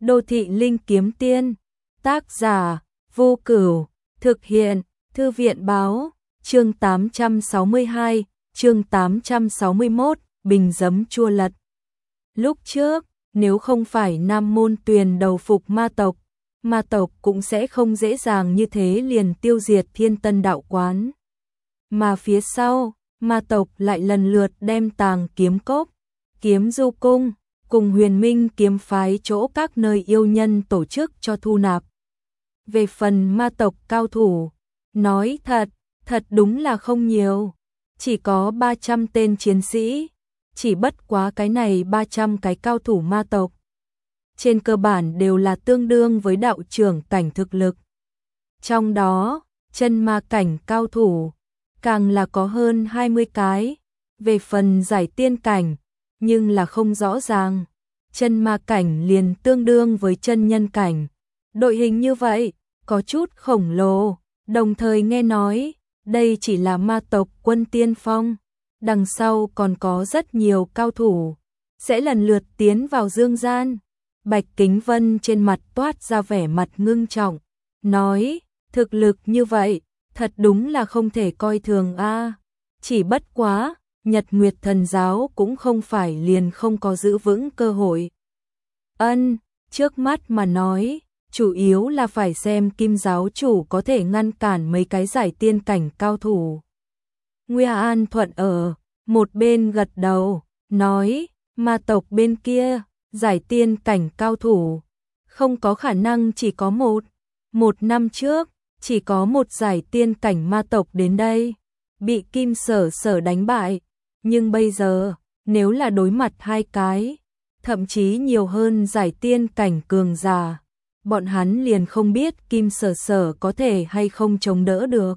Đô thị linh kiếm tiên. Tác giả Vô Cửu. Thực hiện Thư viện báo. Chương 862, chương 861, bình giấm chua lật. Lúc trước, nếu không phải Nam Môn Tuyền đầu phục ma tộc cũng sẽ không dễ dàng như thế liền tiêu diệt Thiên Tân đạo quán. Mà phía sau, ma tộc lại lần lượt đem Tàng Kiếm Cốc, Kiếm Du Cung, cùng Huyền Minh kiếm phái chỗ các nơi yêu nhân tổ chức cho thu nạp. Về phần ma tộc cao thủ, nói thật đúng là không nhiều, chỉ có 300 tên chiến sĩ, chỉ bất quá cái này 300 cái cao thủ ma tộc. Trên cơ bản đều là tương đương với đạo trưởng cảnh thực lực. Trong đó, chân ma cảnh cao thủ, càng là có hơn 20 cái, về phần giải tiên cảnh, nhưng là không rõ ràng. Chân ma cảnh liền tương đương với chân nhân cảnh. Đội hình như vậy, có chút khổng lồ, đồng thời nghe nói, đây chỉ là ma tộc quân tiên phong, đằng sau còn có rất nhiều cao thủ, sẽ lần lượt tiến vào dương gian. Bạch Kính Vân trên mặt toát ra vẻ mặt ngưng trọng, nói, thực lực như vậy, thật đúng là không thể coi thường a. Chỉ bất quá, Nhật Nguyệt Thần giáo cũng không phải liền không có giữ vững cơ hội. Trước mắt mà nói, chủ yếu là phải xem Kim giáo chủ có thể ngăn cản mấy cái giải tiên cảnh cao thủ. Nguy An Thuận ở một bên gật đầu, nói, ma tộc bên kia, giải tiên cảnh cao thủ, không có khả năng chỉ có một. Một năm trước, chỉ có một giải tiên cảnh ma tộc đến đây, bị Kim Sở đánh bại, nhưng bây giờ, nếu là đối mặt hai cái, thậm chí nhiều hơn giải tiên cảnh cường giả, bọn hắn liền không biết Kim Sở có thể hay không chống đỡ được.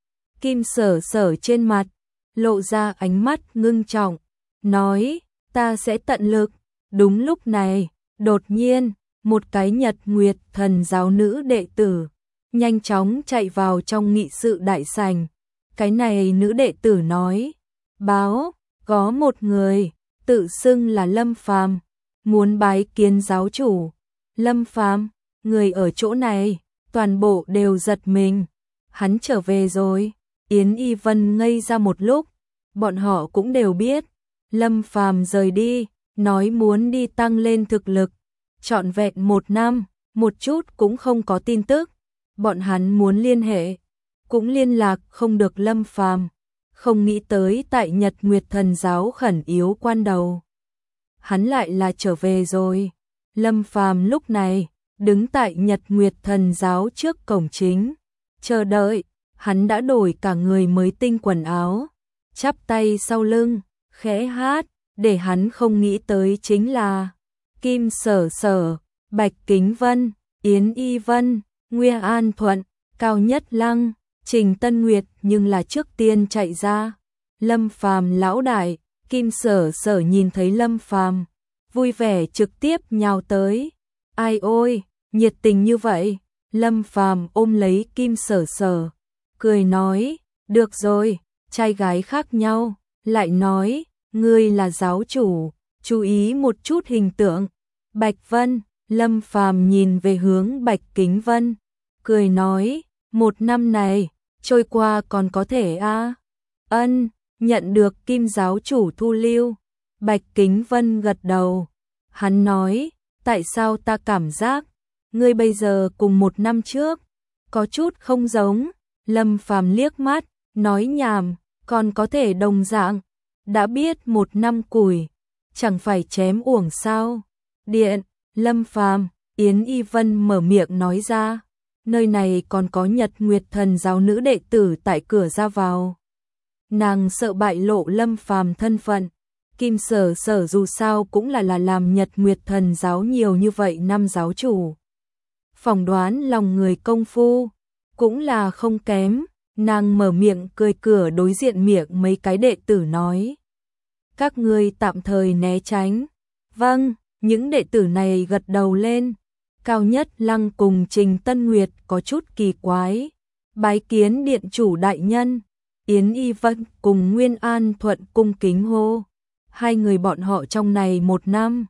Kim Sở trên mặt, lộ ra ánh mắt ngưng trọng, nói, ta sẽ tận lực. Đúng lúc này, đột nhiên, một cái Nhật Nguyệt Thần giáo nữ đệ tử, nhanh chóng chạy vào trong nghị sự đại sảnh. Cái này nữ đệ tử nói, báo, có một người, tự xưng là Lâm Phàm, muốn bái kiến giáo chủ. Lâm Phàm, người ở chỗ này, toàn bộ đều giật mình. Hắn trở về rồi. Yến Y Vân ngây ra một lúc, bọn họ cũng đều biết, Lâm Phàm rời đi, nói muốn đi tăng lên thực lực, trọn vẹn 1 năm, một chút cũng không có tin tức. Bọn hắn muốn liên hệ, cũng liên lạc không được Lâm Phàm, không nghĩ tới tại Nhật Nguyệt Thần giáo khẩn yếu quan đầu, hắn lại là trở về rồi. Lâm Phàm lúc này đứng tại Nhật Nguyệt Thần giáo trước cổng chính, chờ đợi. Hắn đã đổi cả người mới tinh quần áo, chắp tay sau lưng, khẽ hát. Để hắn không nghĩ tới chính là Kim Sở, Bạch Kính Vân, Yến Y Vân, Nguy An Thuận, Cao Nhất Lăng, Trình Tân Nguyệt, nhưng là trước tiên chạy ra. Lâm Phàm lão đại. Kim Sở nhìn thấy Lâm Phàm, vui vẻ trực tiếp nhào tới. Ai ôi, nhiệt tình như vậy. Lâm Phàm ôm lấy Kim Sở, cười nói, được rồi, trai gái khác nhau. Lại nói, ngươi là giáo chủ, chú ý một chút hình tượng. Bạch Vân. Lâm Phàm nhìn về hướng Bạch Kính Vân, cười nói, 1 năm này trôi qua còn có thể a? Nhận được Kim giáo chủ thu lưu. Bạch Kính Vân gật đầu. Hắn nói, tại sao ta cảm giác ngươi bây giờ cùng 1 năm trước có chút không giống. Lâm Phàm liếc mắt, nói nhảm, còn có thể đồng dạng. Đã biết 1 năm củi, chẳng phải chém uổng sao? Điện. Lâm Phàm. Yến Y Vân mở miệng nói ra, nơi này còn có Nhật Nguyệt Thần giáo nữ đệ tử tại cửa ra vào. Nàng sợ bại lộ Lâm Phàm thân phận. Kim Sở dù sao cũng là làm Nhật Nguyệt Thần giáo nhiều như vậy năm giáo chủ, phỏng đoán lòng người công phu cũng là không kém. Nàng mở miệng cười cửa đối diện miệng mấy cái đệ tử nói, các ngươi tạm thời né tránh. Vâng. Những đệ tử này gật đầu lên. Cao Nhất Lăng cùng Trình Tân Nguyệt có chút kỳ quái, bái kiến điện chủ đại nhân. Yến Y Vân cùng Nguyên An Thuận cung kính hô. Hai người bọn họ trong này 1 năm,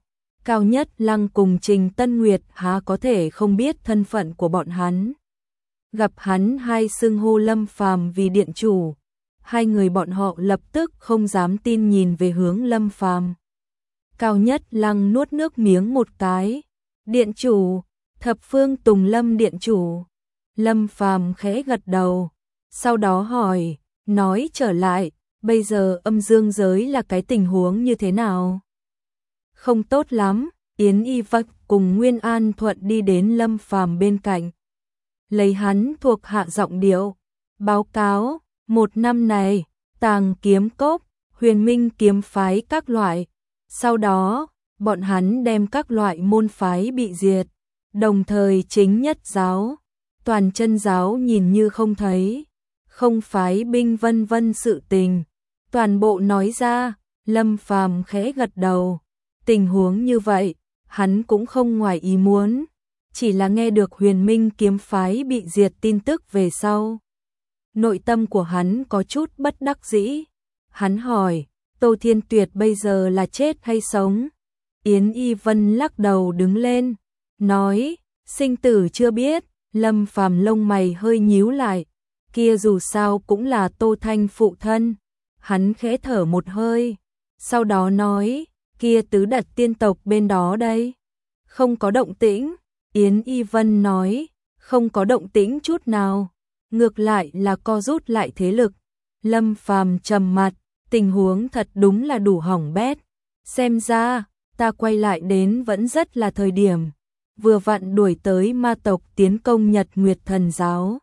Cao Nhất Lăng cùng Trình Tân Nguyệt há có thể không biết thân phận của bọn hắn. Gặp hắn hay xưng hô Lâm Phàm vì điện chủ, hai người bọn họ lập tức không dám tin nhìn về hướng Lâm Phàm. Cao Nhất Lăng nuốt nước miếng một cái. Điện chủ, Thập Phương Tùng Lâm điện chủ. Lâm Phàm khẽ gật đầu, sau đó hỏi, nói trở lại, bây giờ âm dương giới là cái tình huống như thế nào? Không tốt lắm. Yến Y Vật cùng Nguyên An Thuận đi đến Lâm Phàm bên cạnh, lấy hắn thuộc hạ giọng điệu, báo cáo, một năm này, Tàng Kiếm Cốc, Huyền Minh kiếm phái các loại, sau đó, bọn hắn đem các loại môn phái bị diệt, đồng thời chính nhất giáo, toàn chân giáo nhìn như không thấy, không phái binh vân vân sự tình, toàn bộ nói ra. Lâm Phàm khẽ gật đầu, tình huống như vậy, hắn cũng không ngoài ý muốn, chỉ là nghe được Huyền Minh kiếm phái bị diệt tin tức về sau. Nội tâm của hắn có chút bất đắc dĩ, hắn hỏi, Tô Thiên Tuyệt bây giờ là chết hay sống? Yến Y Vân lắc đầu đứng lên, nói, sinh tử chưa biết. Lâm Phàm lông mày hơi nhíu lại, kia dù sao cũng là Tô Thanh phụ thân. Hắn khẽ thở một hơi, sau đó nói, kia tứ đặt tiên tộc bên đó đây. Không có động tĩnh. Yến Y Vân nói, không có động tĩnh chút nào, ngược lại là co rút lại thế lực. Lâm Phàm trầm mặt, tình huống thật đúng là đủ hỏng bét. Xem ra, ta quay lại đến vẫn rất là thời điểm. Vừa vặn đuổi tới ma tộc tiến công Nhật Nguyệt Thần Giáo.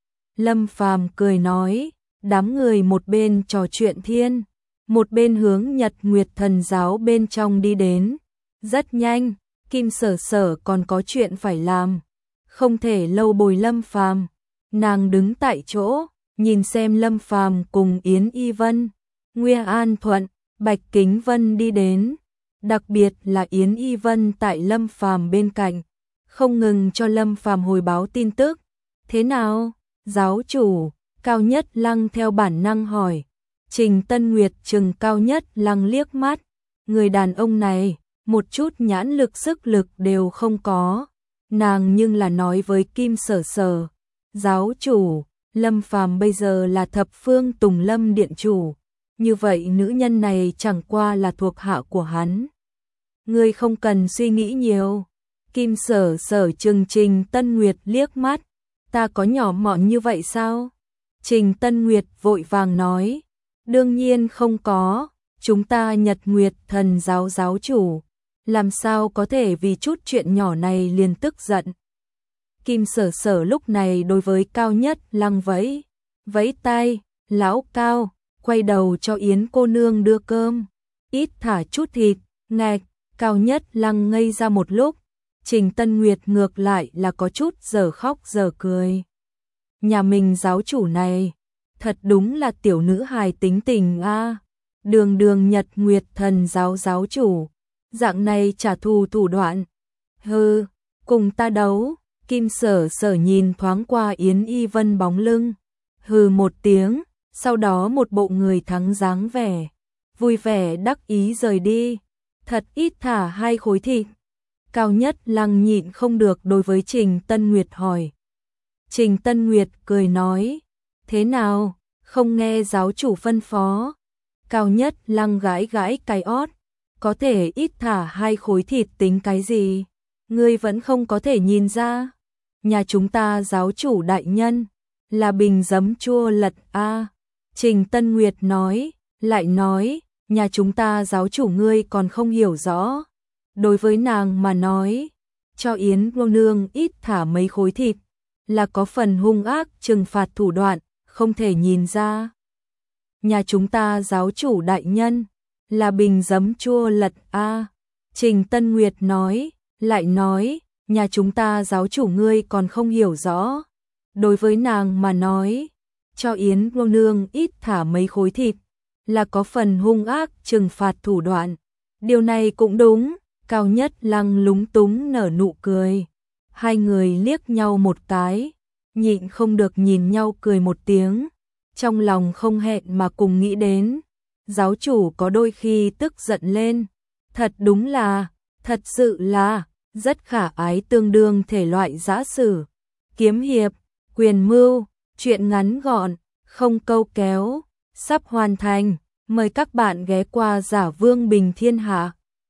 Lâm Phàm cười nói, đám người một bên trò chuyện thiên, một bên hướng Nhật Nguyệt Thần Giáo bên trong đi đến. Rất nhanh, Kim Sở Sở còn có chuyện phải làm, không thể lâu bồi Lâm Phàm. Nàng đứng tại chỗ, nhìn xem Lâm Phàm cùng Yến Y Vân, Nguyên An Thuận, Bạch Kính Vân đi đến, đặc biệt là Yến Y Vân tại Lâm Phàm bên cạnh, không ngừng cho Lâm Phàm hồi báo tin tức. Thế nào, giáo chủ? Cao Nhất Lăng theo bản năng hỏi. Trình Tân Nguyệt chừng Cao Nhất Lăng liếc mắt, người đàn ông này, một chút nhãn lực sức lực đều không có. Nàng nhưng là nói với Kim Sở Sở, giáo chủ, Lâm Phàm bây giờ là Thập Phương Tùng Lâm điện chủ, như vậy nữ nhân này chẳng qua là thuộc hạ của hắn. Ngươi không cần suy nghĩ nhiều. Kim Sở Sở chừng Trình Tân Nguyệt liếc mắt, ta có nhỏ mọn như vậy sao? Trình Tân Nguyệt vội vàng nói, đương nhiên không có, chúng ta Nhật Nguyệt Thần Giáo giáo chủ, làm sao có thể vì chút chuyện nhỏ này liền tức giận. Kim Sở Sở lúc này đối với Cao Nhất Lăng vẫy tay, lão Cao, quay đầu cho Yến cô nương đưa cơm, ít thả chút thịt. Ngạch. Cao Nhất Lăng ngây ra một lúc, Trình Tân Nguyệt ngược lại là có chút giờ khóc giờ cười. Nhà mình giáo chủ này, thật đúng là tiểu nữ hài tính tình a. Đường đường Nhật Nguyệt Thần Giáo giáo chủ, dạng này trả thù thủ đoạn. Hừ, cùng ta đấu. Kim Sở Sở nhìn thoáng qua Yến Y Vân bóng lưng, hừ một tiếng, sau đó một bộ người thắng dáng vẻ, vui vẻ đắc ý rời đi. Thật ít thả 2 khối thịt. Cao Nhất Lăng nhịn không được đối với Trình Tân Nguyệt hỏi. Trình Tân Nguyệt cười nói, thế nào, không nghe giáo chủ phân phó? Cao Nhất Lăng gãi gãi cái ót, có thể ít thả 2 khối thịt tính cái gì? Ngươi vẫn không có thể nhìn ra. Nhà chúng ta giáo chủ đại nhân, là bình giấm chua lật a. Trình Tân Nguyệt nói, lại nói, nhà chúng ta giáo chủ ngươi còn không hiểu rõ. Đối với nàng mà nói, cho Yến cô nương ít thả mấy khối thịt, là có phần hung ác trừng phạt thủ đoạn, không thể nhìn ra. Nhà chúng ta giáo chủ đại nhân, là bình giấm chua lật a. Trình Tân Nguyệt nói, lại nói, nhà chúng ta giáo chủ ngươi còn không hiểu rõ. Đối với nàng mà nói, cho Yến cô nương ít thả mấy khối thịt, là có phần hung ác trừng phạt thủ đoạn. Điều này cũng đúng. Cao Nhất Lăng lúng túng nở nụ cười. Hai người liếc nhau một cái, nhịn không được nhìn nhau cười một tiếng. Trong lòng không hẹn mà cùng nghĩ đến, giáo chủ có đôi khi tức giận lên. Thật đúng là, Thật sự là rất khả ái, tương đương thể loại giã sử, kiếm hiệp, quyền mưu, truyện ngắn gọn, không câu kéo, sắp hoàn thành. Mời các bạn ghé qua Giả Vương Bình Thiên Hạ.